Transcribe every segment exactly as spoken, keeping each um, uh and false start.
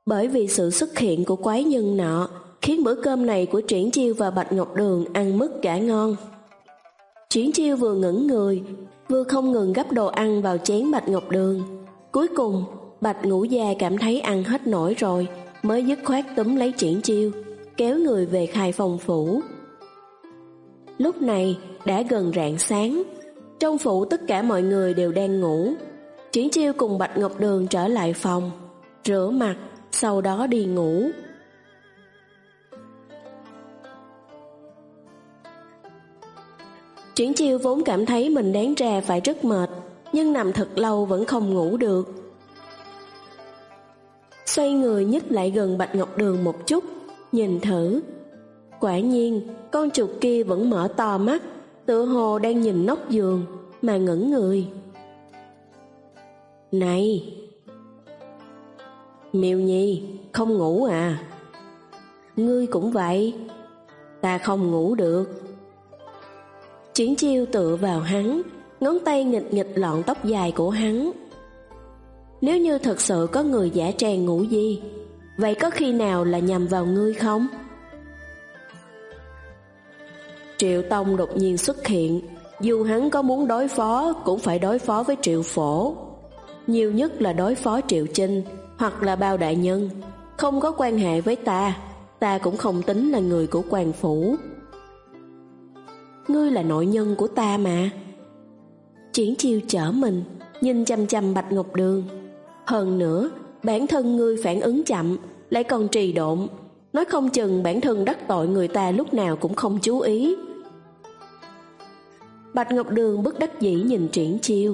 Bởi vì sự xuất hiện của quái nhân nọ khiến bữa cơm này của Triển Chiêu và Bạch Ngọc Đường ăn mất cả ngon. Triển Chiêu vừa ngẩng người, vừa không ngừng gắp đồ ăn vào chén Bạch Ngọc Đường. Cuối cùng, Bạch Ngũ Gia cảm thấy ăn hết nổi rồi, mới dứt khoát túm lấy Triển Chiêu, kéo người về Khai Phong phủ. Lúc này đã gần rạng sáng, trong phủ tất cả mọi người đều đang ngủ. Triển Chiêu cùng Bạch Ngọc Đường trở lại phòng, rửa mặt, sau đó đi ngủ. Triển Chiêu vốn cảm thấy mình đáng ra phải rất mệt, nhưng nằm thật lâu vẫn không ngủ được. Xoay người nhích lại gần Bạch Ngọc Đường một chút, nhìn thử. Quả nhiên, con chuột kia vẫn mở to mắt, tựa hồ đang nhìn nóc giường, mà ngẩn người. Này! Miêu Nhi, không ngủ à? Ngươi cũng vậy. Ta không ngủ được. Triển Chiêu tựa vào hắn, ngón tay nghịch nghịch lọn tóc dài của hắn. Nếu như thật sự có người giả trang ngủ gì, vậy có khi nào là nhằm vào ngươi không? Triệu Tông đột nhiên xuất hiện, dù hắn có muốn đối phó cũng phải đối phó với Triệu Phổ. Nhiều nhất là đối phó Triệu Chinh hoặc là Bao đại nhân, không có quan hệ với ta, ta cũng không tính là người của quan phủ. Ngươi là nội nhân của ta mà. Triển Chiêu chở mình, nhìn chăm chăm Bạch Ngọc Đường. Hơn nữa, bản thân ngươi phản ứng chậm, lại còn trì độn, nói không chừng bản thân đắc tội người ta lúc nào cũng không chú ý. Bạch Ngọc Đường bất đắc dĩ nhìn Triển Chiêu.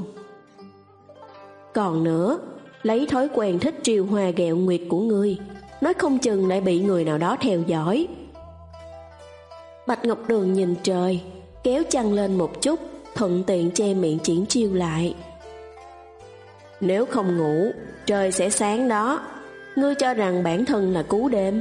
Còn nữa, lấy thói quen thích triều hoa ghẹo nguyệt của ngươi, nói không chừng lại bị người nào đó theo dõi. Bạch Ngọc Đường nhìn trời, kéo chăn lên một chút, thuận tiện che miệng Triển Chiêu lại. Nếu không ngủ, trời sẽ sáng đó. Ngươi cho rằng bản thân là cú đêm.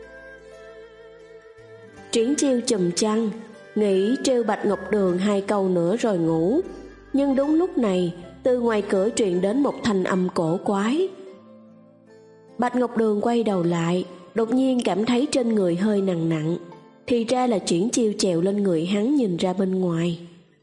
Triển Chiêu chùm chăn, nghĩ trêu Bạch Ngọc Đường hai câu nữa rồi ngủ. Nhưng đúng lúc này, từ ngoài cửa truyền đến một thanh âm cổ quái. Bạch Ngọc Đường quay đầu lại, đột nhiên cảm thấy trên người hơi nặng nặng. Thì ra là Triển Chiêu trèo lên người hắn nhìn ra bên ngoài.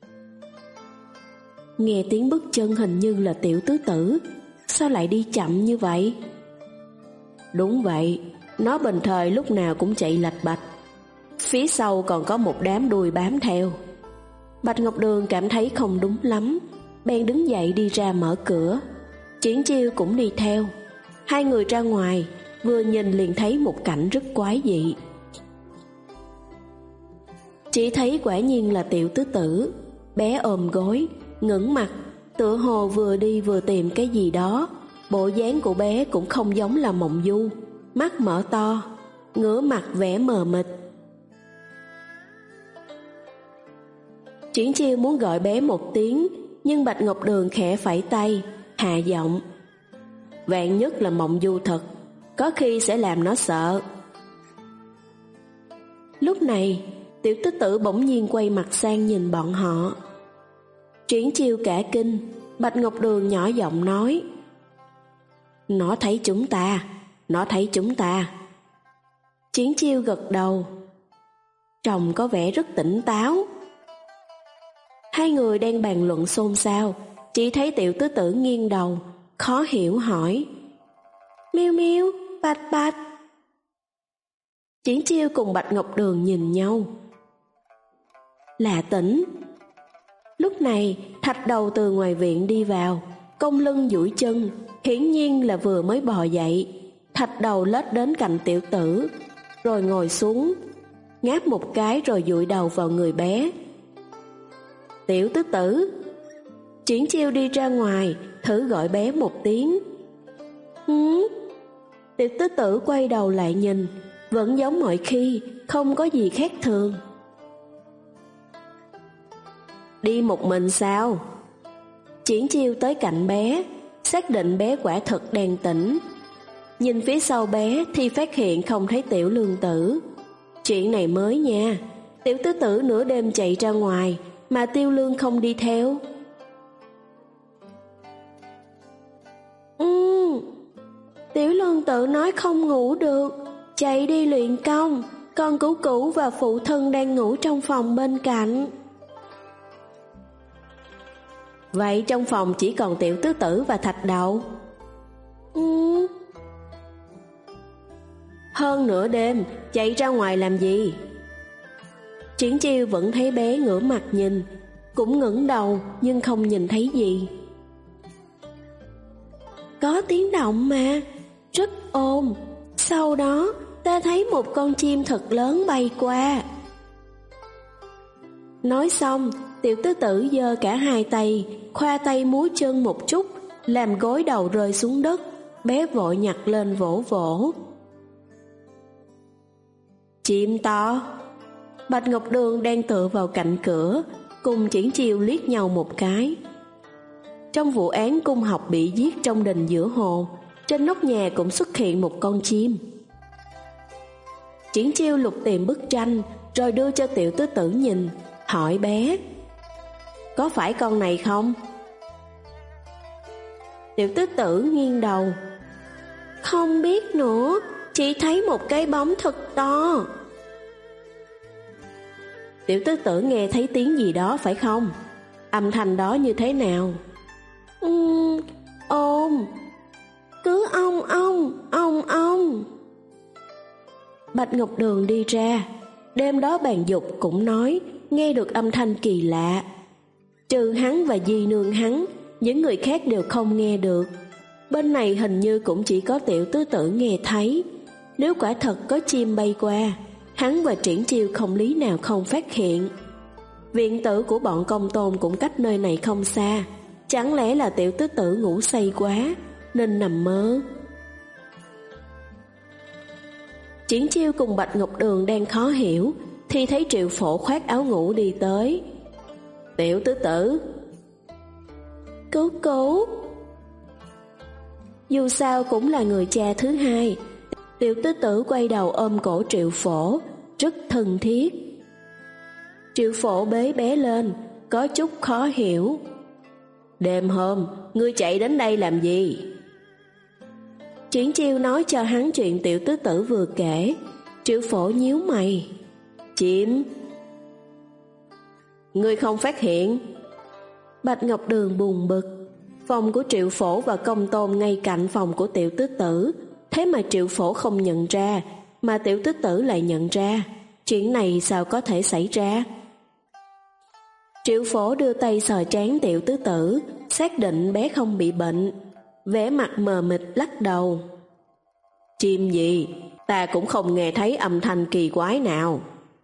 Nghe tiếng bước chân hình như là Tiểu Tứ Tử. Sao lại đi chậm như vậy? Đúng vậy, nó bình thời lúc nào cũng chạy lạch bạch. Phía sau còn có một đám đuôi bám theo. Bạch Ngọc Đường cảm thấy không đúng lắm, bèn đứng dậy đi ra mở cửa. Triển Chiêu cũng đi theo. Hai người ra ngoài, vừa nhìn liền thấy một cảnh rất quái dị. Chỉ thấy quả nhiên là Tiểu Tứ Tử, bé ôm gối, ngẩng mặt, tựa hồ vừa đi vừa tìm cái gì đó. Bộ dáng của bé cũng không giống là mộng du, mắt mở to, ngửa mặt vẻ mờ mịt. Triển Chiêu muốn gọi bé một tiếng, nhưng Bạch Ngọc Đường khẽ phẩy tay, hạ giọng. Vạn nhất là mộng du thật, có khi sẽ làm nó sợ. Lúc này, Tiểu Tứ Tử bỗng nhiên quay mặt sang nhìn bọn họ. Triển Chiêu cả kinh, Bạch Ngọc Đường nhỏ giọng nói. Nó thấy chúng ta, nó thấy chúng ta. Triển Chiêu gật đầu. Trông có vẻ rất tỉnh táo. Hai người đang bàn luận xôn xao, chỉ thấy Tiểu Tứ Tử nghiêng đầu, khó hiểu hỏi. Miêu Miêu, Bạch Bạch. Triển Chiêu cùng Bạch Ngọc Đường nhìn nhau. Là Tỉnh. Lúc này, Thạch Đầu từ ngoài viện đi vào, cong lưng duỗi chân, hiển nhiên là vừa mới bò dậy. Thạch Đầu lết đến cạnh Tiểu Tử, rồi ngồi xuống, ngáp một cái rồi dụi đầu vào người bé. Tiểu Tứ Tử. Triển Chiêu đi ra ngoài, thử gọi bé một tiếng. Hứ? Tiểu Tứ Tử quay đầu lại nhìn, vẫn giống mọi khi, không có gì khác thường. Đi một mình sao? Triển Chiêu tới cạnh bé, xác định bé quả thật đang tỉnh. Nhìn phía sau bé thì phát hiện không thấy Tiểu Lương Tử. Chuyện này mới nha, Tiểu Tứ Tử nửa đêm chạy ra ngoài, mà Tiêu Lương không đi theo. Ừ. Tiểu Lương Tự nói không ngủ được, chạy đi luyện công, còn Cửu Cửu và phụ thân đang ngủ trong phòng bên cạnh. Vậy trong phòng chỉ còn Tiểu Tứ Tử và Thạch Đậu? Ừ. Hơn nửa đêm, chạy ra ngoài làm gì? Triển Chiêu vẫn thấy bé ngửa mặt nhìn, cũng ngẩng đầu nhưng không nhìn thấy gì. Có tiếng động mà, rất ồn. Sau đó ta thấy một con chim thật lớn bay qua. Nói xong, Tiểu Tứ Tử giơ cả hai tay, khoa tay múa chân một chút, làm gối đầu rơi xuống đất. Bé vội nhặt lên vỗ vỗ. Chim to. Bạch Ngọc Đường đang tựa vào cạnh cửa, cùng Triển Chiêu liếc nhau một cái. Trong vụ án cung học bị giết trong đình giữa hồ, trên nóc nhà cũng xuất hiện một con chim. Triển Chiêu lục tìm bức tranh, rồi đưa cho Tiểu Tứ Tử nhìn, hỏi bé: Có phải con này không? Tiểu Tứ Tử nghiêng đầu: Không biết nữa, chỉ thấy một cái bóng thật to. Tiểu Tứ Tử nghe thấy tiếng gì đó phải không? Âm thanh đó như thế nào? Ừm, ôm. Cứ ong ong, ong ong. Bạch Ngọc Đường đi ra. Đêm đó bàn dục cũng nói nghe được âm thanh kỳ lạ. Trừ hắn và Di Nương hắn, những người khác đều không nghe được. Bên này hình như cũng chỉ có Tiểu Tứ Tử nghe thấy. Nếu quả thật có chim bay qua, hắn và Triển Chiêu không lý nào không phát hiện. Viện tử của bọn Công Tôn cũng cách nơi này không xa. Chẳng lẽ là Tiểu Tứ Tử ngủ say quá nên nằm mơ? Triển Chiêu cùng Bạch Ngọc Đường đang khó hiểu, thì thấy Triệu Phổ khoác áo ngủ đi tới. Tiểu Tứ Tử. Cứu cứu. Dù sao cũng là người cha thứ hai. Tiểu Tứ Tử quay đầu ôm cổ Triệu Phổ, rất thân thiết. Triệu Phổ bế bé lên, có chút khó hiểu. Đêm hôm, ngươi chạy đến đây làm gì? Triển Chiêu nói cho hắn chuyện Tiểu Tứ Tử vừa kể. Triệu Phổ nhíu mày. Chim. Ngươi không phát hiện. Bạch Ngọc Đường buồn bực. Phòng của Triệu Phổ và Công Tôn ngay cạnh phòng của Tiểu Tứ Tử, thế mà Triệu Phổ không nhận ra, mà Tiểu Tứ Tử lại nhận ra. Chuyện này sao có thể xảy ra? Triệu Phổ đưa tay sờ trán Tiểu Tứ Tử, xác định bé không bị bệnh, vẻ mặt mờ mịt lắc đầu. Chim gì? Ta cũng không nghe thấy âm thanh kỳ quái nào.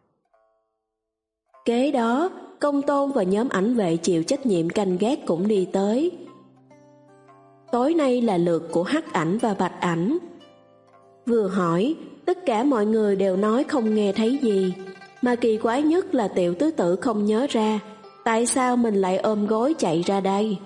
Kế đó, Công Tôn và nhóm ảnh vệ chịu trách nhiệm canh gác cũng đi tới. Tối nay là lượt của Hắc Ảnh và Bạch Ảnh. Vừa hỏi, tất cả mọi người đều nói không nghe thấy gì, mà kỳ quái nhất là Tiểu Tứ Tử không nhớ ra tại sao mình lại ôm gối chạy ra đây.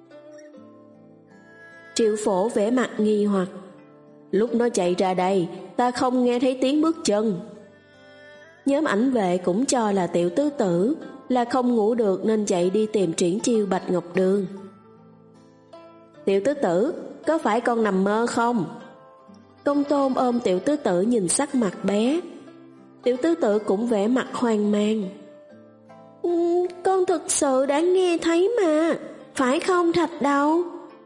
Triệu Phổ vẻ mặt nghi hoặc. Lúc nó chạy ra đây, ta không nghe thấy tiếng bước chân. Nhóm ảnh vệ cũng cho là Tiểu Tứ Tử là không ngủ được nên chạy đi tìm Triển Chiêu Bạch Ngọc Đường. Tiểu Tứ Tử, có phải con nằm mơ không? Công Tôn ôm Tiểu Tứ Tử nhìn sắc mặt bé. Tiểu Tứ Tử cũng vẻ mặt hoang mang. Ừ, con thực sự đã nghe thấy mà, phải không Thạch Đầu?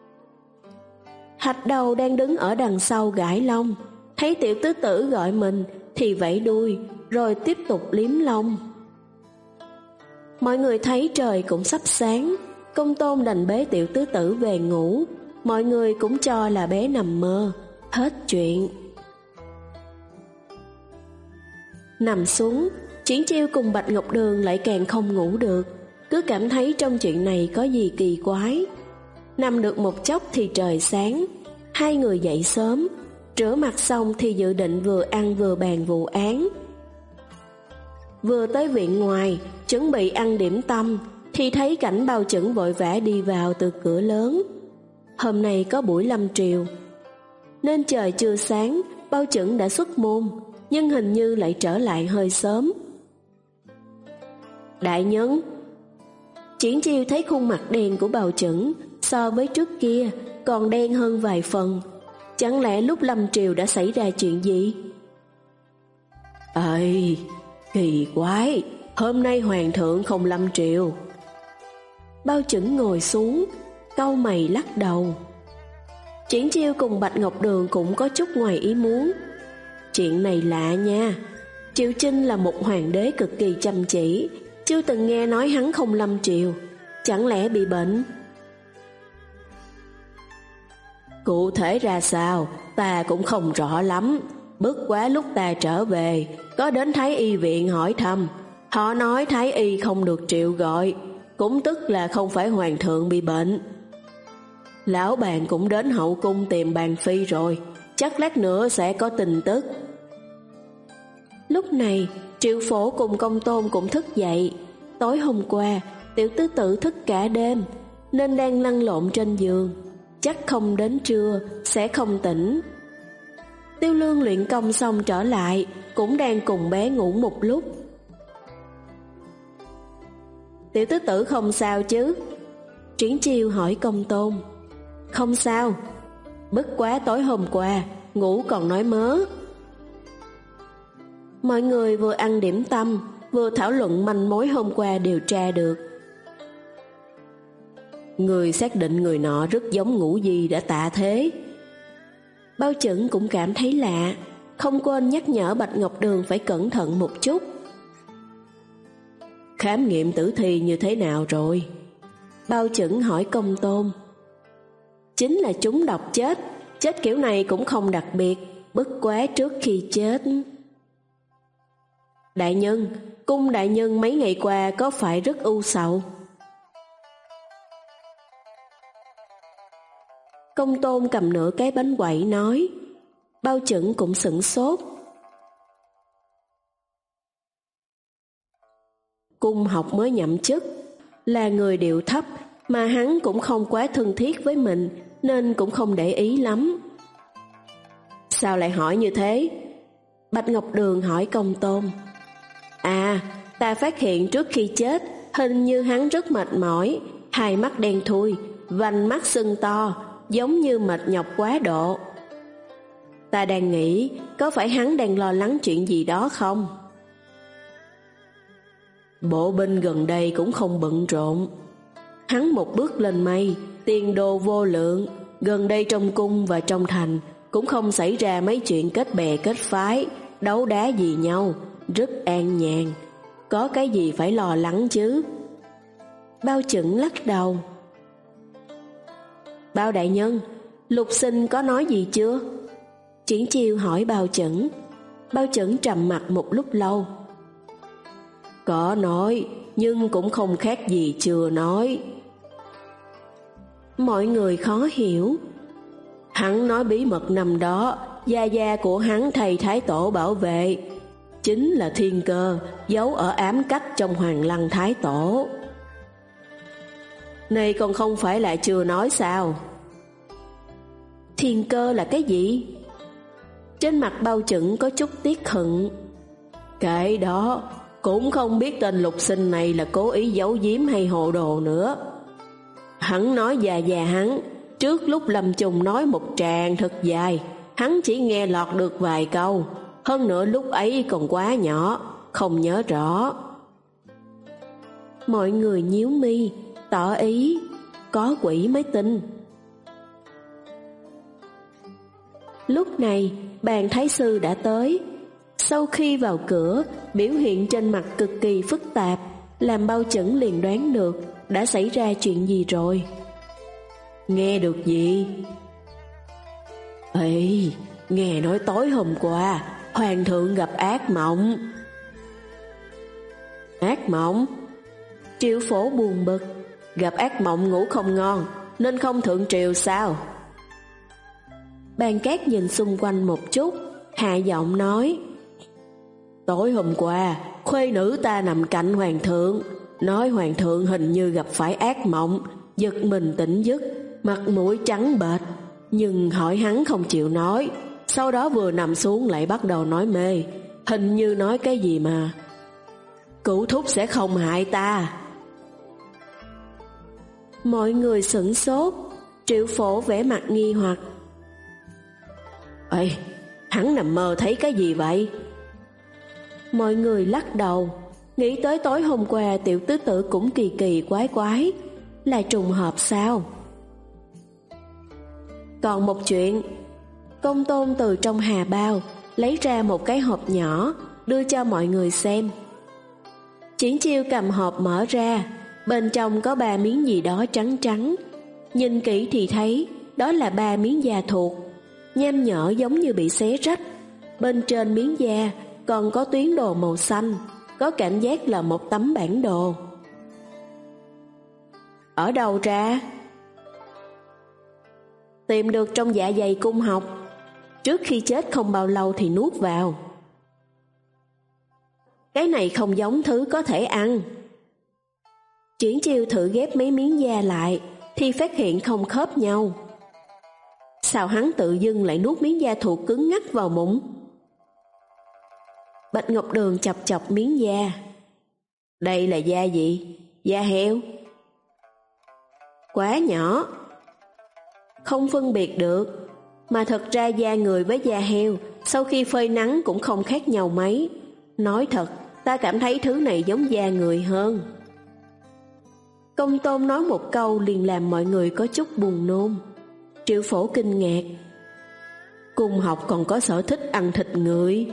Thạch Đầu đang đứng ở đằng sau gãi lông, thấy Tiểu Tứ Tử gọi mình thì vẫy đuôi, rồi tiếp tục liếm lông. Mọi người thấy trời cũng sắp sáng, Công Tôn đành bế Tiểu Tứ Tử về ngủ. Mọi người cũng cho là bé nằm mơ. Hết chuyện. Nằm xuống, Triển Chiêu cùng Bạch Ngọc Đường lại càng không ngủ được, cứ cảm thấy trong chuyện này có gì kỳ quái. Nằm được một chốc thì trời sáng. Hai người dậy sớm, rửa mặt xong thì dự định vừa ăn vừa bàn vụ án. Vừa tới viện ngoài, chuẩn bị ăn điểm tâm, thì thấy Cảnh Bao Chững vội vã đi vào từ cửa lớn. Hôm nay có buổi lâm triều, nên trời chưa sáng, Bao Chững đã xuất môn, nhưng hình như lại trở lại hơi sớm. Đại nhân. Triển Chiêu thấy khuôn mặt đen của Bao Chững so với trước kia còn đen hơn vài phần. Chẳng lẽ lúc lâm triều đã xảy ra chuyện gì? Ơi, kỳ quái, hôm nay hoàng thượng không lâm triều. Bao Chững ngồi xuống, cau mày lắc đầu. Triển Chiêu cùng Bạch Ngọc Đường cũng có chút ngoài ý muốn. Chuyện này lạ nha, Triệu Chinh là một hoàng đế cực kỳ chăm chỉ, chưa từng nghe nói hắn không lâm triều, chẳng lẽ bị bệnh? Cụ thể ra sao, ta cũng không rõ lắm. Bất quá lúc ta trở về, có đến Thái Y viện hỏi thăm. Họ nói Thái Y không được triệu gọi, cũng tức là không phải hoàng thượng bị bệnh. Lão bàn cũng đến hậu cung tìm bàn phi rồi, chắc lát nữa sẽ có tin tức. Lúc này, Triệu Phổ cùng Công Tôn cũng thức dậy. Tối hôm qua, Tiểu Tứ Tử thức cả đêm, nên đang lăn lộn trên giường. Chắc không đến trưa, sẽ không tỉnh. Tiêu Lương luyện công xong trở lại, cũng đang cùng bé ngủ một lúc. Tiểu Tứ Tử không sao chứ? Triển Chiêu hỏi Công Tôn. Không sao, bất quá tối hôm qua, ngủ còn nói mớ. Mọi người vừa ăn điểm tâm, vừa thảo luận manh mối hôm qua điều tra được. Người xác định người nọ rất giống Ngũ Di đã tạ thế. Bao Chững cũng cảm thấy lạ, không quên nhắc nhở Bạch Ngọc Đường phải cẩn thận một chút. Khám nghiệm tử thi như thế nào rồi? Bao Chững hỏi Công Tôn. Chính là chúng độc chết, chết kiểu này cũng không đặc biệt, bất quá trước khi chết. Đại nhân, cung đại nhân mấy ngày qua có phải rất ưu sầu? Công Tôn cầm nửa cái bánh quẩy nói. Bao Chững cũng sửng sốt. Cung học mới nhậm chức, là người điệu thấp, mà hắn cũng không quá thân thiết với mình, nên cũng không để ý lắm. Sao lại hỏi như thế? Bạch Ngọc Đường hỏi Công Tôn. À, ta phát hiện trước khi chết, hình như hắn rất mệt mỏi, hai mắt đen thui, vành mắt sưng to, giống như mệt nhọc quá độ. Ta đang nghĩ, có phải hắn đang lo lắng chuyện gì đó không? Bộ binh gần đây cũng không bận rộn. Hắn một bước lên mây, tiền đồ vô lượng, gần đây trong cung và trong thành cũng không xảy ra mấy chuyện kết bè kết phái, đấu đá gì nhau, rất an nhàn. Có cái gì phải lo lắng chứ? Bao Chững lắc đầu. Bao đại nhân, Lục Sinh có nói gì chưa? Triển Chiêu hỏi Bao Chững. Bao Chững trầm mặt một lúc lâu. Có nói, nhưng cũng không khác gì chưa nói. Mọi người khó hiểu. Hắn nói bí mật năm đó, gia gia của hắn thầy Thái Tổ bảo vệ, chính là thiên cơ, giấu ở ám cách trong Hoàng Lăng Thái Tổ. Này còn không phải là chưa nói sao? Thiên cơ là cái gì? Trên mặt Bao Chững có chút tiếc hận. Cái đó cũng không biết tên Lục Sinh này là cố ý giấu giếm hay hồ đồ nữa. Hắn nói già già hắn, trước lúc lâm chung nói một tràng thật dài, hắn chỉ nghe lọt được vài câu, hơn nữa lúc ấy còn quá nhỏ, không nhớ rõ. Mọi người nhíu mi, tỏ ý, có quỷ mới tin. Lúc này, bàn thái sư đã tới. Sau khi vào cửa, biểu hiện trên mặt cực kỳ phức tạp, làm Bao Chững liền đoán được đã xảy ra chuyện gì rồi. Nghe được gì? Ê, nghe nói tối hôm qua hoàng thượng gặp ác mộng. Ác mộng? Triệu Phổ buồn bực. Gặp ác mộng ngủ không ngon, nên không thượng triều sao? Bàn Cát nhìn xung quanh một chút, hạ giọng nói. Tối hôm qua, khuê nữ ta nằm cạnh hoàng thượng, nói hoàng thượng hình như gặp phải ác mộng, giật mình tỉnh giấc, mặt mũi trắng bệch, nhưng hỏi hắn không chịu nói. Sau đó vừa nằm xuống lại bắt đầu nói mê, hình như nói cái gì mà Cửu thúc sẽ không hại ta. Mọi người sửng sốt. Triệu Phổ vẻ mặt nghi hoặc. Ê, hắn nằm mơ thấy cái gì vậy? Mọi người lắc đầu, nghĩ tới tối hôm qua tiểu tứ tử cũng kỳ kỳ quái quái, là trùng hợp sao? Còn một chuyện, Công Tôn từ trong hà bao lấy ra một cái hộp nhỏ, đưa cho mọi người xem. Triển Chiêu cầm hộp mở ra, bên trong có ba miếng gì đó trắng trắng. Nhìn kỹ thì thấy đó là ba miếng da thuộc, nham nhở giống như bị xé rách. Bên trên miếng da còn có tuyến đồ màu xanh, có cảm giác là một tấm bản đồ. Ở đâu ra? Tìm được trong dạ dày Cung Học, trước khi chết không bao lâu thì nuốt vào. Cái này không giống thứ có thể ăn. Triển Chiêu thử ghép mấy miếng da lại thì phát hiện không khớp nhau. Sao hắn tự dưng lại nuốt miếng da thuộc cứng ngắc vào bụng? Bạch Ngọc Đường chọc chọc miếng da. Đây là da gì? Da heo? Quá nhỏ, không phân biệt được. Mà thật ra da người với da heo sau khi phơi nắng cũng không khác nhau mấy. Nói thật, ta cảm thấy thứ này giống da người hơn. Công Tôn nói một câu liền làm mọi người có chút buồn nôn. Triệu Phổ kinh ngạc. Cung Học còn có sở thích ăn thịt người.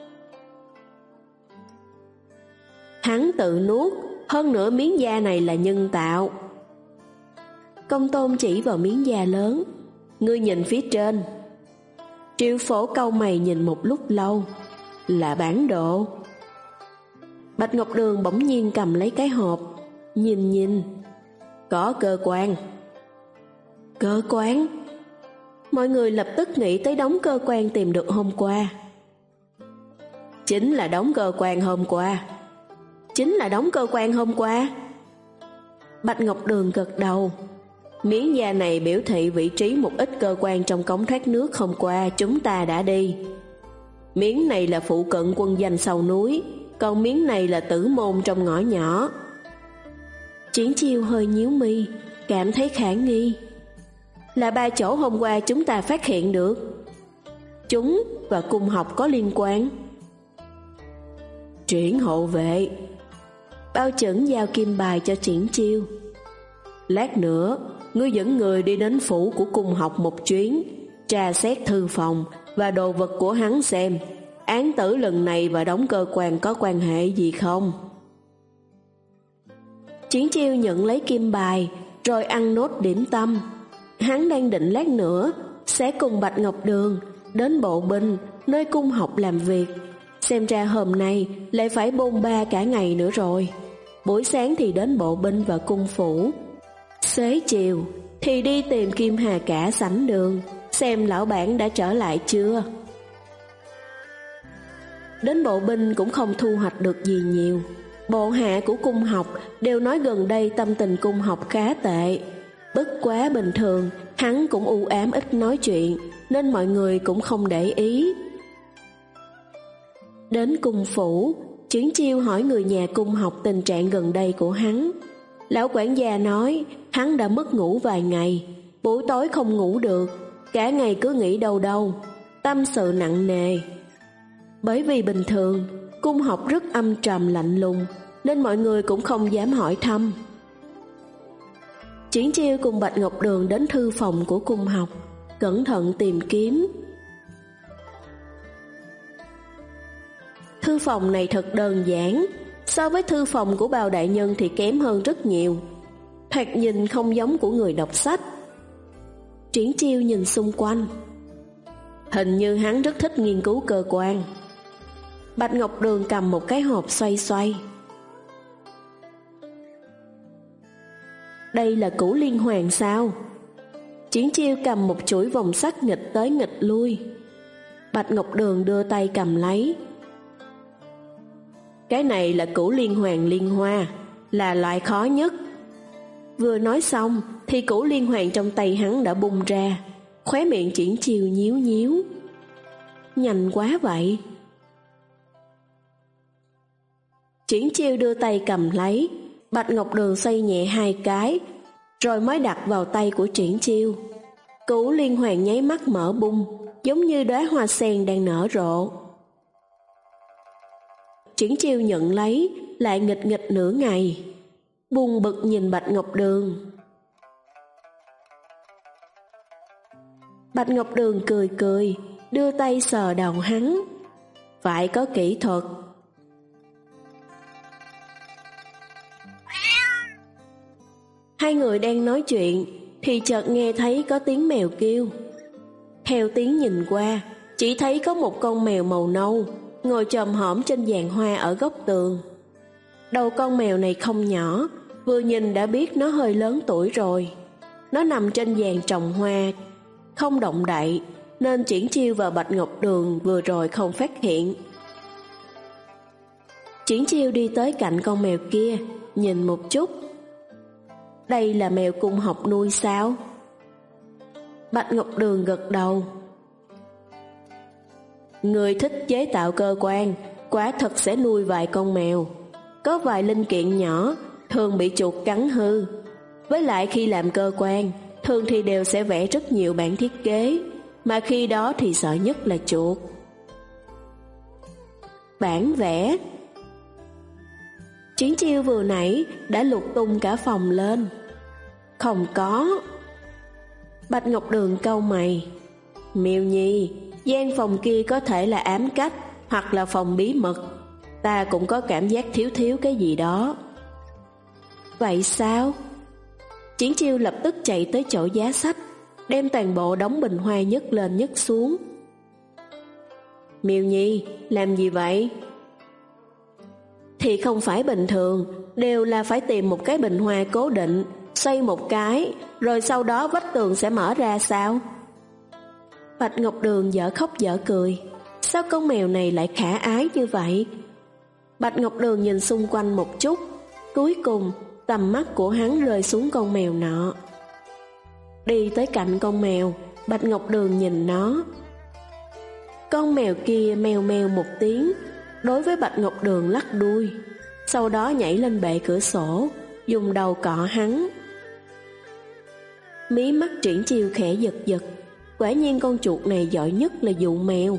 Hắn tự nuốt, hơn nữa miếng da này là nhân tạo. Công Tôn chỉ vào miếng da lớn. Ngươi nhìn phía trên. Triệu Phổ cau mày nhìn một lúc lâu. Là bản đồ. Bạch Ngọc Đường bỗng nhiên cầm lấy cái hộp, nhìn nhìn. Có cơ quan. Cơ quan? Mọi người lập tức nghĩ tới đống cơ quan tìm được hôm qua. Chính là đống cơ quan hôm qua. Chính là đống cơ quan hôm qua. Bạch Ngọc Đường gật đầu. Miếng da này biểu thị vị trí một ít cơ quan trong cống thoát nước hôm qua chúng ta đã đi. Miếng này là phụ cận quân danh sau núi, còn miếng này là tử môn trong ngõ nhỏ. Triển Chiêu hơi nhíu mi, cảm thấy khả nghi. Là ba chỗ hôm qua chúng ta phát hiện được. Chúng và Cung Học có liên quan. Triển hộ vệ. Bao Chẩn giao kim bài cho Triển Chiêu. Lát nữa ngươi dẫn người đi đến phủ của Cung Học một chuyến, tra xét thư phòng và đồ vật của hắn xem án tử lần này và đóng cơ quan có quan hệ gì không. Triển Chiêu nhận lấy kim bài rồi ăn nốt điểm tâm. Hắn đang định lát nữa sẽ cùng Bạch Ngọc Đường đến bộ binh nơi Cung Học làm việc. Xem ra hôm nay lại phải bôn ba cả ngày nữa rồi. Buổi sáng thì đến bộ binh và cung phủ, xế chiều thì đi tìm Kim Hà Cả sảnh đường, xem lão bản đã trở lại chưa. Đến bộ binh cũng không thu hoạch được gì nhiều. Bộ hạ của Cung Học đều nói gần đây tâm tình Cung Học khá tệ. Bất quá bình thường hắn cũng u ám ít nói chuyện, nên mọi người cũng không để ý. Đến cung phủ, Triển Chiêu hỏi người nhà Cung Học tình trạng gần đây của hắn. Lão quản gia nói hắn đã mất ngủ vài ngày, buổi tối không ngủ được, cả ngày cứ nghĩ đâu đâu, tâm sự nặng nề. Bởi vì bình thường Cung Học rất âm trầm lạnh lùng, nên mọi người cũng không dám hỏi thăm. Triển Chiêu cùng Bạch Ngọc Đường đến thư phòng của Cung Học, cẩn thận tìm kiếm. Thư phòng này thật đơn giản, so với thư phòng của Bào đại nhân thì kém hơn rất nhiều. Thoạt nhìn không giống của người đọc sách. Triển Chiêu nhìn xung quanh. Hình như hắn rất thích nghiên cứu cơ quan. Bạch Ngọc Đường cầm một cái hộp xoay xoay. Đây là cửu liên hoàn sao? Triển Chiêu cầm một chuỗi vòng sắt nghịch tới nghịch lui. Bạch Ngọc Đường đưa tay cầm lấy. Cái này là cửu liên hoàn liên hoa, là loại khó nhất. Vừa nói xong thì cửu liên hoàn trong tay hắn đã bung ra. Khóe miệng Triển Chiêu nhíu nhíu. Nhanh quá vậy. Triển Chiêu đưa tay cầm lấy. Bạch Ngọc Đường xoay nhẹ hai cái, rồi mới đặt vào tay của Triển Chiêu. Cửu liên hoàn nháy mắt mở bung, giống như đóa hoa sen đang nở rộ. Triển Chiêu nhận lấy, lại nghịch nghịch nửa ngày, buồn bực nhìn Bạch Ngọc Đường. Bạch Ngọc Đường cười cười, đưa tay sờ đầu hắn. Phải có kỹ thuật. Hai người đang nói chuyện thì chợt nghe thấy có tiếng mèo kêu. Theo tiếng nhìn qua, chỉ thấy có một con mèo màu nâu ngồi chồm hổm trên giàn hoa ở góc tường. Đầu con mèo này không nhỏ, vừa nhìn đã biết nó hơi lớn tuổi rồi. Nó nằm trên giàn trồng hoa, không động đậy, nên Triển Chiêu và Bạch Ngọc Đường vừa rồi không phát hiện. Triển Chiêu đi tới cạnh con mèo kia, nhìn một chút. Đây là mèo Cung Học nuôi sao? Bạch Ngọc Đường gật đầu. Người thích chế tạo cơ quan, quả thật sẽ nuôi vài con mèo. Có vài linh kiện nhỏ, thường bị chuột cắn hư. Với lại khi làm cơ quan, thường thì đều sẽ vẽ rất nhiều bản thiết kế, mà khi đó thì sợ nhất là chuột. Bản vẽ. Triển Chiêu vừa nãy đã lục tung cả phòng lên. Không có. Bạch Ngọc Đường cau mày. Miêu Nhi, gian phòng kia có thể là ám cách hoặc là phòng bí mật. Ta cũng có cảm giác thiếu thiếu cái gì đó. Vậy sao? Triển Chiêu lập tức chạy tới chỗ giá sách, đem toàn bộ đống bình hoa nhấc lên nhấc xuống. Miêu Nhi, làm gì vậy? Thì không phải bình thường, đều là phải tìm một cái bình hoa cố định, xoay một cái, rồi sau đó vách tường sẽ mở ra sao? Bạch Ngọc Đường dở khóc dở cười. Sao con mèo này lại khả ái như vậy? Bạch Ngọc Đường nhìn xung quanh một chút, cuối cùng tầm mắt của hắn rơi xuống con mèo nọ. Đi tới cạnh con mèo, Bạch Ngọc Đường nhìn nó. Con mèo kia meo meo một tiếng, đối với Bạch Ngọc Đường lắc đuôi, sau đó nhảy lên bệ cửa sổ, dùng đầu cọ hắn. Mí mắt Triển Chiêu khẽ giật giật, quả nhiên con chuột này giỏi nhất là dụ mèo.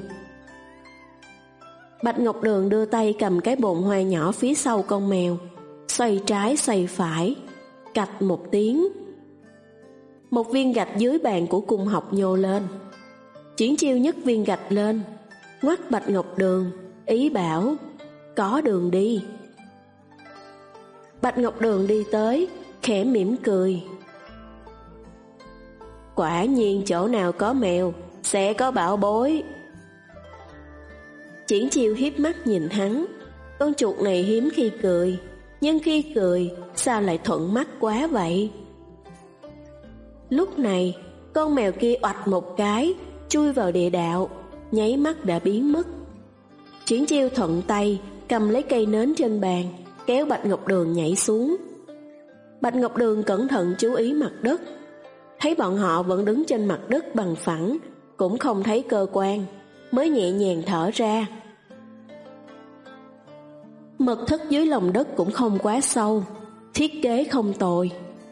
Bạch Ngọc Đường đưa tay cầm cái bồn hoa nhỏ phía sau con mèo, xoay trái xoay phải, cạch một tiếng. Một viên gạch dưới bàn của Cung Học nhô lên. Triển Chiêu nhấc viên gạch lên, ngoắt Bạch Ngọc Đường, ý bảo có đường đi. Bạch Ngọc Đường đi tới, khẽ mỉm cười. Quả nhiên chỗ nào có mèo sẽ có bảo bối. Triển Chiêu hiếp mắt nhìn hắn. Con chuột này hiếm khi cười, nhưng khi cười sao lại thuận mắt quá vậy? Lúc này con mèo kia oạch một cái, chui vào địa đạo, nháy mắt đã biến mất. Triển Chiêu thuận tay cầm lấy cây nến trên bàn, kéo Bạch Ngọc Đường nhảy xuống. Bạch Ngọc Đường cẩn thận chú ý mặt đất, thấy bọn họ vẫn đứng trên mặt đất bằng phẳng, cũng không thấy cơ quan, mới nhẹ nhàng thở ra. Mật thất dưới lòng đất cũng không quá sâu, thiết kế không tồi.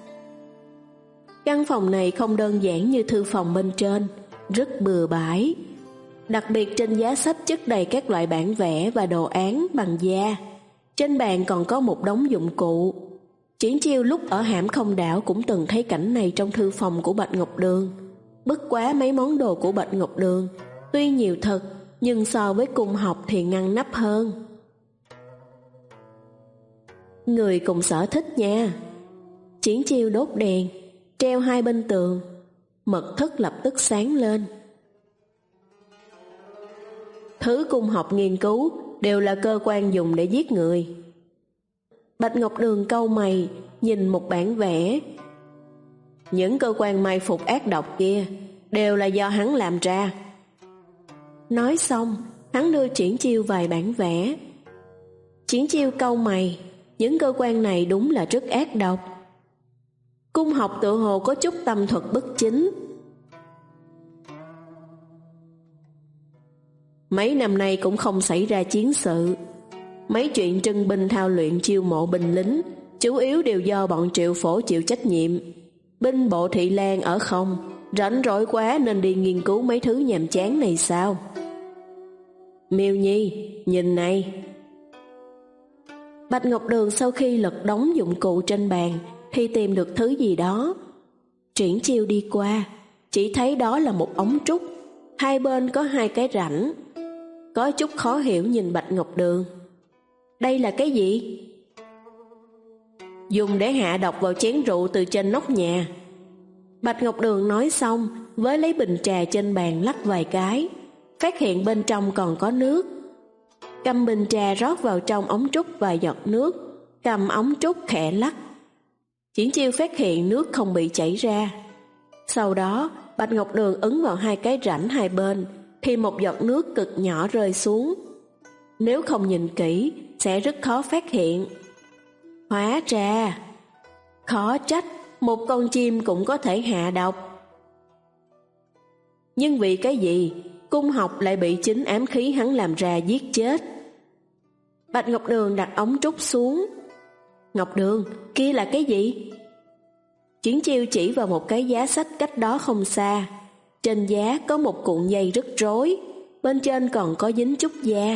Căn phòng này không đơn giản như thư phòng bên trên, rất bừa bãi. Đặc biệt trên giá sách chất đầy các loại bản vẽ và đồ án bằng da. Trên bàn còn có một đống dụng cụ. Triển Chiêu lúc ở Hãm Không Đảo cũng từng thấy cảnh này trong thư phòng của Bạch Ngọc Đường. Bất quá mấy món đồ của Bạch Ngọc Đường tuy nhiều thật, nhưng so với Cung Học thì ngăn nắp hơn. Người cùng sở thích nha. Triển Chiêu đốt đèn, treo hai bên tường. Mật thất lập tức sáng lên. Thứ Cung Học nghiên cứu đều là cơ quan dùng để giết người. Bạch Ngọc Đường cau mày, nhìn một bản vẽ. Những cơ quan mai phục ác độc kia đều là do hắn làm ra. Nói xong, hắn đưa Triển Chiêu vài bản vẽ. Triển Chiêu cau mày, những cơ quan này đúng là rất ác độc. Cung Học tự hồ có chút tâm thuật bất chính. Mấy năm nay cũng không xảy ra chiến sự. Mấy chuyện trưng binh thao luyện chiêu mộ binh lính chủ yếu đều do bọn Triệu Phổ chịu trách nhiệm. Binh bộ Thị Lan ở không, rảnh rỗi quá nên đi nghiên cứu mấy thứ nhàm chán này sao? Miêu Nhi, nhìn này. Bạch Ngọc Đường sau khi lật đống dụng cụ trên bàn thì tìm được thứ gì đó. Triển Chiêu đi qua, chỉ thấy đó là một ống trúc, hai bên có hai cái rãnh. Có chút khó hiểu nhìn Bạch Ngọc Đường. Đây là cái gì? Dùng để hạ độc vào chén rượu từ trên nóc nhà. Bạch Ngọc Đường nói xong, với lấy bình trà trên bàn lắc vài cái, phát hiện bên trong còn có nước. Cầm bình trà rót vào trong ống trúc vài giọt nước, cầm ống trúc khẽ lắc. Triển Chiêu phát hiện nước không bị chảy ra. Sau đó, Bạch Ngọc Đường ấn vào hai cái rãnh hai bên, thì một giọt nước cực nhỏ rơi xuống. Nếu không nhìn kỹ, sẽ rất khó phát hiện. Hóa ra, khó trách một con chim cũng có thể hạ độc. Nhưng vì cái gì Cung Học lại bị chính ám khí hắn làm ra giết chết? Bạch Ngọc Đường đặt ống trúc xuống. Ngọc Đường, kia là cái gì? Triển Chiêu chỉ vào một cái giá sách cách đó không xa. Trên giá có một cuộn dây rất rối, bên trên còn có dính chút da.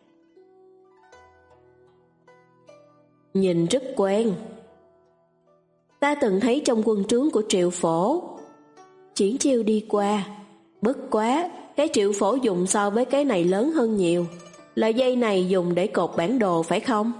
Nhìn rất quen. Ta từng thấy trong quân trướng của Triệu Phổ. Triển Chiêu đi qua. Bất quá, cái Triệu Phổ dùng so với cái này lớn hơn nhiều. Loại dây này dùng để cột bản đồ phải không?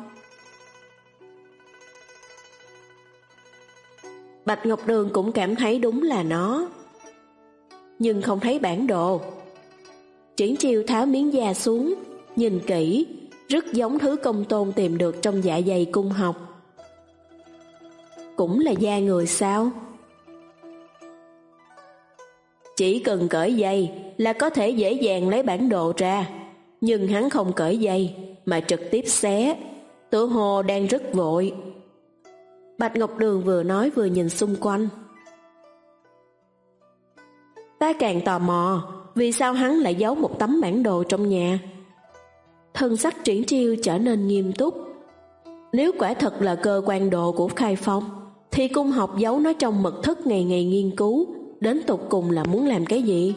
Bạch Ngọc Đường cũng cảm thấy đúng là nó, nhưng không thấy bản đồ. Triển Chiêu tháo miếng da xuống, nhìn kỹ, rất giống thứ Công Tôn tìm được trong dạ dày Cung Học. Cũng là da người sao? Chỉ cần cởi dây là có thể dễ dàng lấy bản đồ ra, nhưng hắn không cởi dây mà trực tiếp xé, tựa hồ đang rất vội. Bạch Ngọc Đường vừa nói vừa nhìn xung quanh. Ta càng tò mò, vì sao hắn lại giấu một tấm bản đồ trong nhà? Thân sắc Triển Chiêu trở nên nghiêm túc. Nếu quả thật là cơ quan đồ của Khai Phong, thì Cung Học giấu nó trong mật thất ngày ngày nghiên cứu, đến tột cùng là muốn làm cái gì?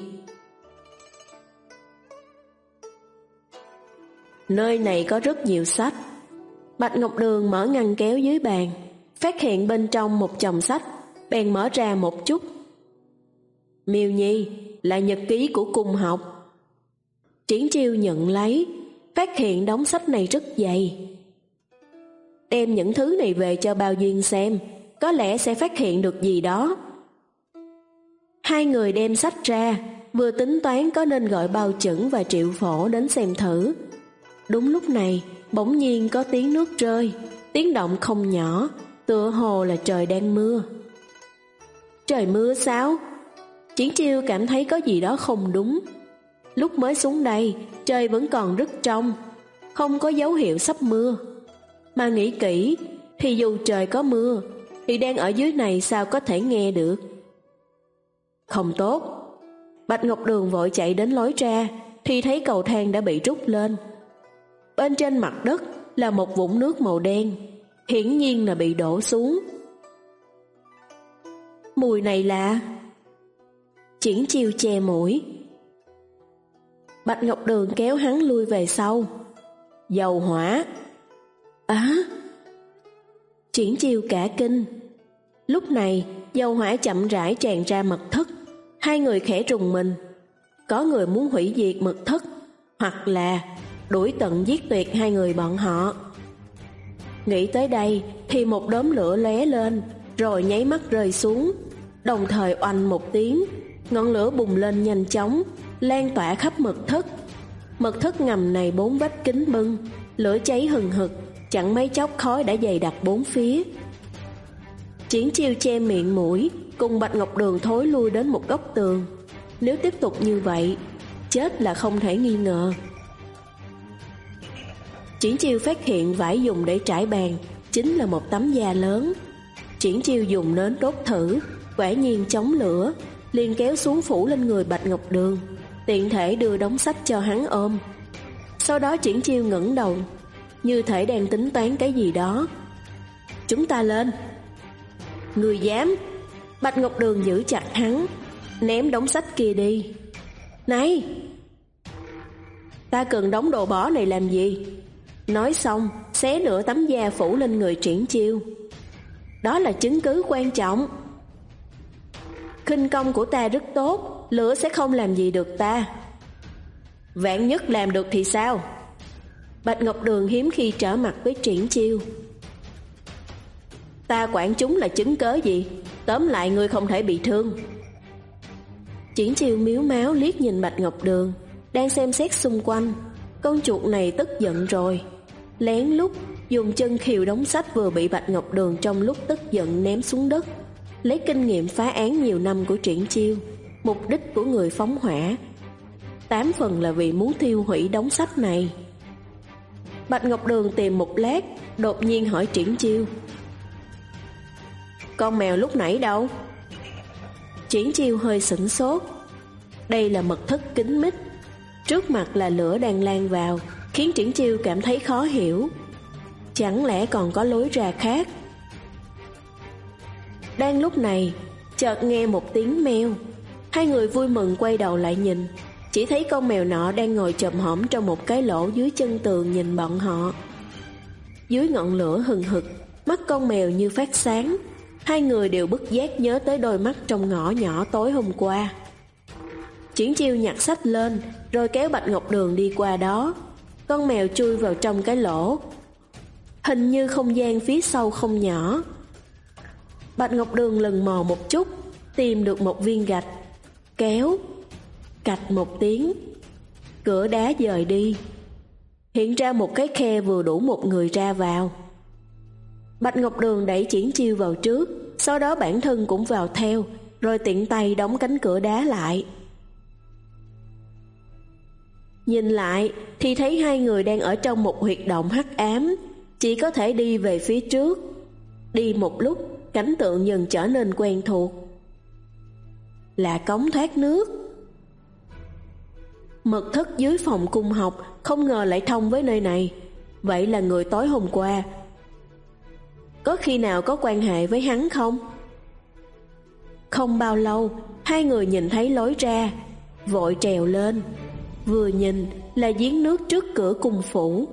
Nơi này có rất nhiều sách. Bạch Ngọc Đường mở ngăn kéo dưới bàn, phát hiện bên trong một chồng sách, bèn mở ra một chút. Miêu Nhi, là nhật ký của Cung Học. Triển Chiêu nhận lấy, phát hiện đống sách này rất dày. Đem những thứ này về cho Bao Duyên xem, có lẽ sẽ phát hiện được gì đó. Hai người đem sách ra, vừa tính toán có nên gọi Bao Chẩn và Triệu Phổ đến xem thử. Đúng lúc này, bỗng nhiên có tiếng nước rơi, tiếng động không nhỏ, tựa hồ là trời đang mưa. Trời mưa sao? Triển Chiêu cảm thấy có gì đó không đúng. Lúc mới xuống đây, trời vẫn còn rất trong, không có dấu hiệu sắp mưa. Mà nghĩ kỹ, thì dù trời có mưa, thì đang ở dưới này sao có thể nghe được? Không tốt. Bạch Ngọc Đường vội chạy đến lối ra, thì thấy cầu thang đã bị rút lên. Bên trên mặt đất là một vũng nước màu đen, hiển nhiên là bị đổ xuống. Mùi này là... Triển Chiêu che mũi. Bạch Ngọc Đường kéo hắn lui về sau. Dầu hỏa. Á! Triển Chiêu cả kinh. Lúc này, dầu hỏa chậm rãi tràn ra mật thất. Hai người khẽ rùng mình. Có người muốn hủy diệt mật thất, hoặc là đuổi tận giết tuyệt hai người bọn họ. Nghĩ tới đây thì một đốm lửa lóe lên, rồi nháy mắt rơi xuống. Đồng thời oanh một tiếng, ngọn lửa bùng lên nhanh chóng, lan tỏa khắp mật thất. Mật thất ngầm này bốn vách kính bưng, lửa cháy hừng hực, chẳng mấy chốc khói đã dày đặc bốn phía. Triển Chiêu che miệng mũi, cùng Bạch Ngọc Đường thối lui đến một góc tường. Nếu tiếp tục như vậy, chết là không thể nghi ngờ. Triển Chiêu phát hiện vải dùng để trải bàn chính là một tấm da lớn. Triển Chiêu dùng nến đốt thử, quả nhiên chống lửa, liền kéo xuống phủ lên người Bạch Ngọc Đường, tiện thể đưa đống sách cho hắn ôm. Sau đó Triển Chiêu ngẩng đầu, như thể đang tính toán cái gì đó. Chúng ta lên. Người dám? Bạch Ngọc Đường giữ chặt hắn. ném đống sách kia đi. Này! Ta cần đống đồ bỏ này làm gì? Nói xong, xé nửa tấm da phủ lên người Triển Chiêu. Đó là chứng cứ quan trọng. Khinh công của ta rất tốt, lửa sẽ không làm gì được ta. Vạn nhất làm được thì sao? Bạch Ngọc Đường hiếm khi trở mặt với Triển Chiêu. Ta quản chúng là chứng cớ gì? Tóm lại ngươi không thể bị thương. Triển Chiêu miếu máu liếc nhìn Bạch Ngọc Đường, đang xem xét xung quanh. Con chuột này tức giận rồi, lén lút dùng chân khều đống sách vừa bị Bạch Ngọc Đường trong lúc tức giận ném xuống đất. Lấy kinh nghiệm phá án nhiều năm của Triển Chiêu, mục đích của người phóng hỏa tám phần là vì muốn thiêu hủy đống sách này. Bạch Ngọc Đường tìm một lát, đột nhiên hỏi Triển Chiêu: Con mèo lúc nãy đâu? Triển Chiêu hơi sửng sốt. Đây là mật thất kín mít, trước mặt là lửa đang lan vào, khiến Triển Chiêu cảm thấy khó hiểu. Chẳng lẽ còn có lối ra khác? Đang lúc này, chợt nghe một tiếng meo. Hai người vui mừng quay đầu lại nhìn, chỉ thấy con mèo nọ đang ngồi chồm hổm trong một cái lỗ dưới chân tường nhìn bọn họ. Dưới ngọn lửa hừng hực, mắt con mèo như phát sáng. Hai người đều bất giác nhớ tới đôi mắt trong ngõ nhỏ tối hôm qua. Triển Chiêu nhặt sách lên, rồi kéo Bạch Ngọc Đường đi qua đó. Con mèo chui vào trong cái lỗ. Hình như không gian phía sau không nhỏ. Bạch Ngọc Đường lần mò một chút, tìm được một viên gạch, kéo, cạch một tiếng, cửa đá dời đi, hiện ra một cái khe vừa đủ một người ra vào. Bạch Ngọc Đường đẩy Triển Chiêu vào trước, sau đó bản thân cũng vào theo, rồi tiện tay đóng cánh cửa đá lại. Nhìn lại thì thấy hai người đang ở trong một huyệt động hắc ám, chỉ có thể đi về phía trước. Đi một lúc, cảnh tượng dần trở nên quen thuộc. Là cống thoát nước. Mật thất dưới phòng cung học không ngờ lại thông với nơi này. Vậy là người tối hôm qua có khi nào có quan hệ với hắn không? Không bao lâu, hai người nhìn thấy lối ra, vội trèo lên. Vừa nhìn là giếng nước trước cửa cung phủ.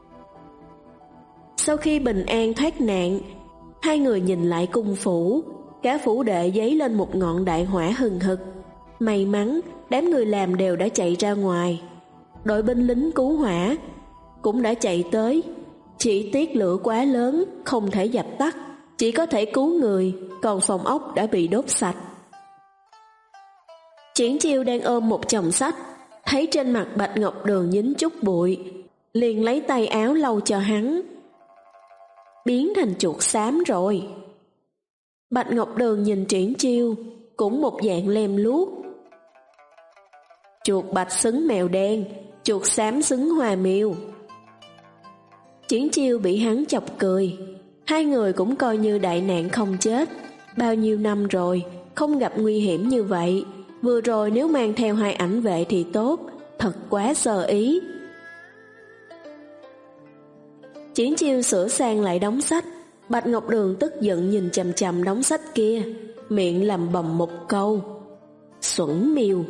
Sau khi bình an thoát nạn, hai người nhìn lại cung phủ. Cả phủ đệ dấy lên một ngọn đại hỏa hừng hực. May mắn đám người làm đều đã chạy ra ngoài. Đội binh lính cứu hỏa cũng đã chạy tới. Chỉ tiếc lửa quá lớn, không thể dập tắt, chỉ có thể cứu người, còn phòng ốc đã bị đốt sạch. Triển Chiêu đang ôm một chồng sách, thấy trên mặt Bạch Ngọc Đường dính chút bụi, liền lấy tay áo lau cho hắn. Biến thành chuột xám rồi. Bạch Ngọc Đường nhìn Triển Chiêu, cũng một dạng lem luốc. Chuột bạch xứng mèo đen, chuột xám xứng hoa miêu. Triển Chiêu bị hắn chọc cười. Hai người cũng coi như đại nạn không chết. Bao nhiêu năm rồi không gặp nguy hiểm như vậy. Vừa rồi nếu mang theo hai ảnh vệ thì tốt, thật quá sơ ý. Triển Chiêu sửa sang lại đống sách. Bạch Ngọc Đường tức giận nhìn chằm chằm đống sách kia, miệng lẩm bẩm một câu: Xuẩn miêu.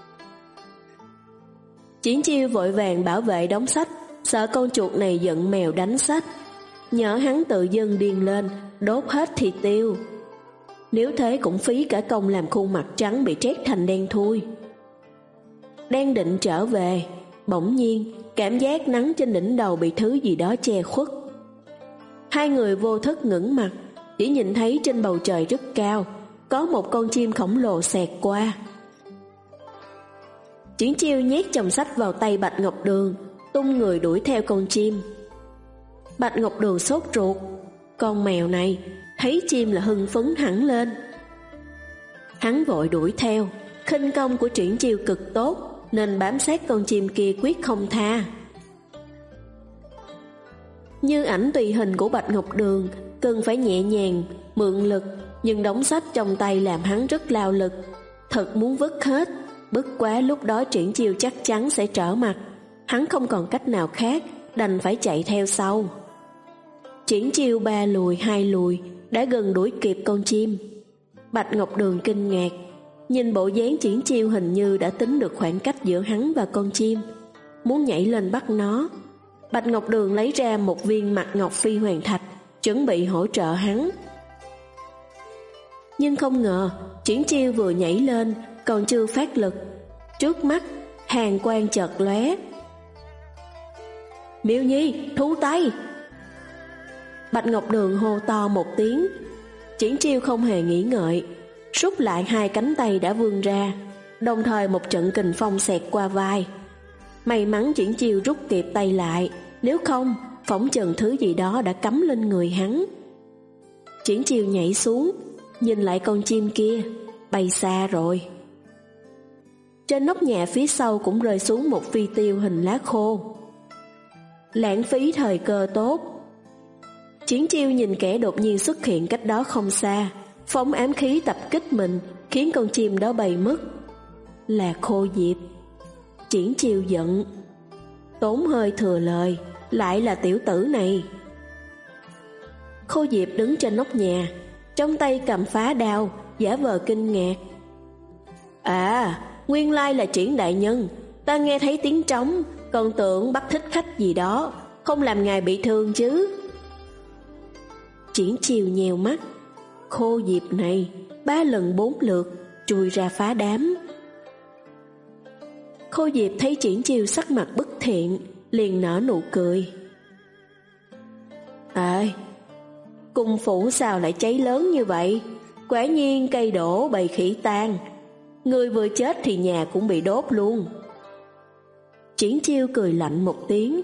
Triển Chiêu vội vàng bảo vệ đống sách, sợ con chuột này giận mèo đánh sách. Nhỡ hắn tự dưng điên lên, đốt hết thì tiêu. Nếu thế cũng phí cả công làm khuôn mặt trắng bị trét thành đen thui. Đang định trở về, bỗng nhiên cảm giác nắng trên đỉnh đầu bị thứ gì đó che khuất. Hai người vô thức ngẩng mặt, chỉ nhìn thấy trên bầu trời rất cao có một con chim khổng lồ xẹt qua. Triển Chiêu nhét chồng sách vào tay Bạch Ngọc Đường, tung người đuổi theo con chim. Bạch Ngọc Đường sốt ruột, con mèo này thấy chim là hưng phấn hẳn lên. Hắn vội đuổi theo, khinh công của Triển Chiêu cực tốt nên bám sát con chim kia quyết không tha. Như ảnh tùy hình của Bạch Ngọc Đường cần phải nhẹ nhàng, mượn lực, nhưng đống sách trong tay làm hắn rất lao lực, thật muốn vứt hết. Bất quá lúc đó Triển Chiêu chắc chắn sẽ trở mặt, hắn không còn cách nào khác, đành phải chạy theo sau. Triển Chiêu ba lùi hai lùi đã gần đuổi kịp con chim. Bạch Ngọc Đường kinh ngạc, Nhìn bộ dáng Triển Chiêu hình như đã tính được khoảng cách giữa hắn và con chim, muốn nhảy lên bắt nó. Bạch Ngọc Đường lấy ra một viên mặt ngọc phi hoàng thạch, chuẩn bị hỗ trợ hắn. Nhưng không ngờ, Triển Chiêu vừa nhảy lên, còn chưa phát lực, trước mắt hàn quang chợt lóe. Miêu Nhi, thu tay! Bạch Ngọc Đường hô to một tiếng. Triển Chiêu không hề nghĩ ngợi, rút lại hai cánh tay đã vươn ra, đồng thời một trận kình phong xẹt qua vai. May mắn Triển Chiêu rút kịp tay lại, nếu không, phỏng chừng thứ gì đó đã cắm lên người hắn. Triển Chiêu nhảy xuống, nhìn lại con chim kia, bay xa rồi. Trên nóc nhà phía sau cũng rơi xuống một phi tiêu hình lá khô. Lãng phí thời cơ tốt. Triển Chiêu nhìn kẻ đột nhiên xuất hiện cách đó không xa, phóng ám khí tập kích mình, khiến con chim đó bay mất. Là Khô Diệp. Triển Chiêu giận, tốn hơi thừa lời, lại là tiểu tử này. Khô Diệp đứng trên nóc nhà, trong tay cầm phá đao, giả vờ kinh ngạc. À, nguyên lai là Triển đại nhân, ta nghe thấy tiếng trống, còn tưởng bắt thích khách gì đó, không làm ngài bị thương chứ. Triển Chiêu nhèo mắt, Khô Diệp này ba lần bốn lượt chui ra phá đám. Khô Diệp thấy Triển Chiêu sắc mặt bất thiện, liền nở nụ cười. À, cung phủ sao lại cháy lớn như vậy? Quả nhiên cây đổ bầy khỉ tan, người vừa chết thì nhà cũng bị đốt luôn. Triển Chiêu cười lạnh một tiếng.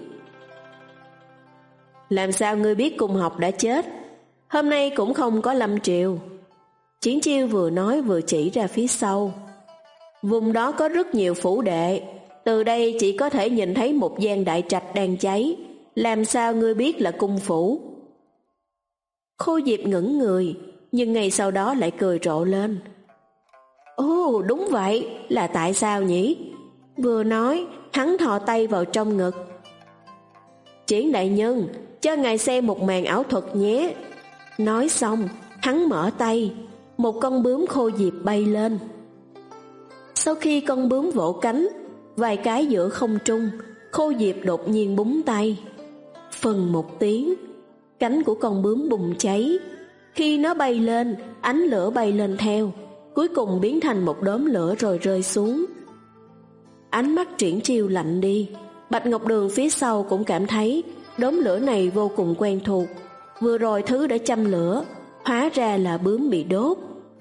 Làm sao ngươi biết Cung Học đã chết? Hôm nay cũng không có lâm triều. Triển Chiêu vừa nói vừa chỉ ra phía sau. Vùng đó có rất nhiều phủ đệ, từ đây chỉ có thể nhìn thấy một gian đại trạch đang cháy. Làm sao ngươi biết là cung phủ? Khô Diệp ngẩn người, nhưng ngay sau đó lại cười rộ lên. Ồ, đúng vậy, là tại sao nhỉ? Vừa nói, hắn thò tay vào trong ngực. Triển đại nhân, cho ngài xem một màn ảo thuật nhé. Nói xong, hắn mở tay, một con bướm Khô Diệp bay lên. Sau khi con bướm vỗ cánh, vài cái giữa không trung, Khô Diệp đột nhiên búng tay. Phừng một tiếng, cánh của con bướm bùng cháy. Khi nó bay lên, ánh lửa bay lên theo, cuối cùng biến thành một đốm lửa rồi rơi xuống. Ánh mắt Triển Chiêu lạnh đi. Bạch Ngọc Đường phía sau cũng cảm thấy đốm lửa này vô cùng quen thuộc. Vừa rồi thứ đã châm lửa, hóa ra là bướm bị đốt.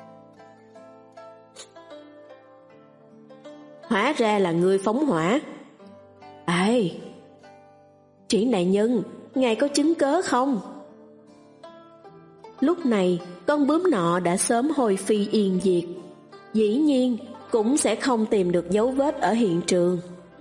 Hóa ra là ngươi phóng hỏa. Ê, Triển đại nhân, ngài có chứng cớ không? Lúc này, con bướm nọ đã sớm hồi phi yên diệt, dĩ nhiên cũng sẽ không tìm được dấu vết ở hiện trường.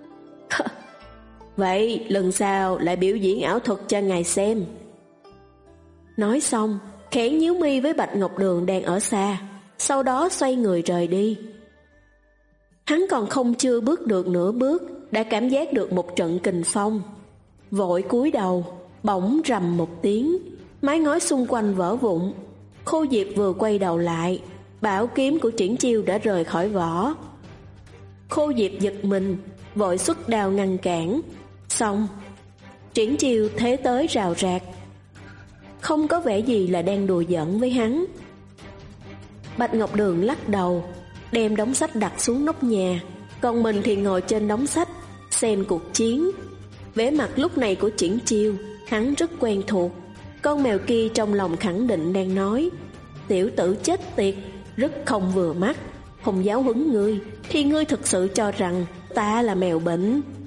Vậy lần sau lại biểu diễn ảo thuật cho ngài xem. Nói xong, khẽ nhíu mi với Bạch Ngọc Đường đang ở xa, sau đó xoay người rời đi. Hắn còn không chưa bước được nửa bước, đã cảm giác được một trận kình phong. Vội cúi đầu, bỗng rầm một tiếng, mái ngói xung quanh vỡ vụn. Khô Diệp vừa quay đầu lại, bảo kiếm của Triển Chiêu đã rời khỏi vỏ. Khô Diệp giật mình, vội xuất đao ngăn cản. Xong, Triển Chiêu thế tới rào rạc, không có vẻ gì là đang đùa giỡn với hắn. Bạch Ngọc Đường lắc đầu, đem đống sách đặt xuống nóc nhà, còn mình thì ngồi trên đống sách xem cuộc chiến. Vẻ mặt lúc này của Triển Chiêu hắn rất quen thuộc. Con mèo kia trong lòng khẳng định đang nói: tiểu tử chết tiệt, rất không vừa mắt. Không giáo huấn ngươi thì ngươi thực sự cho rằng ta là mèo bệnh.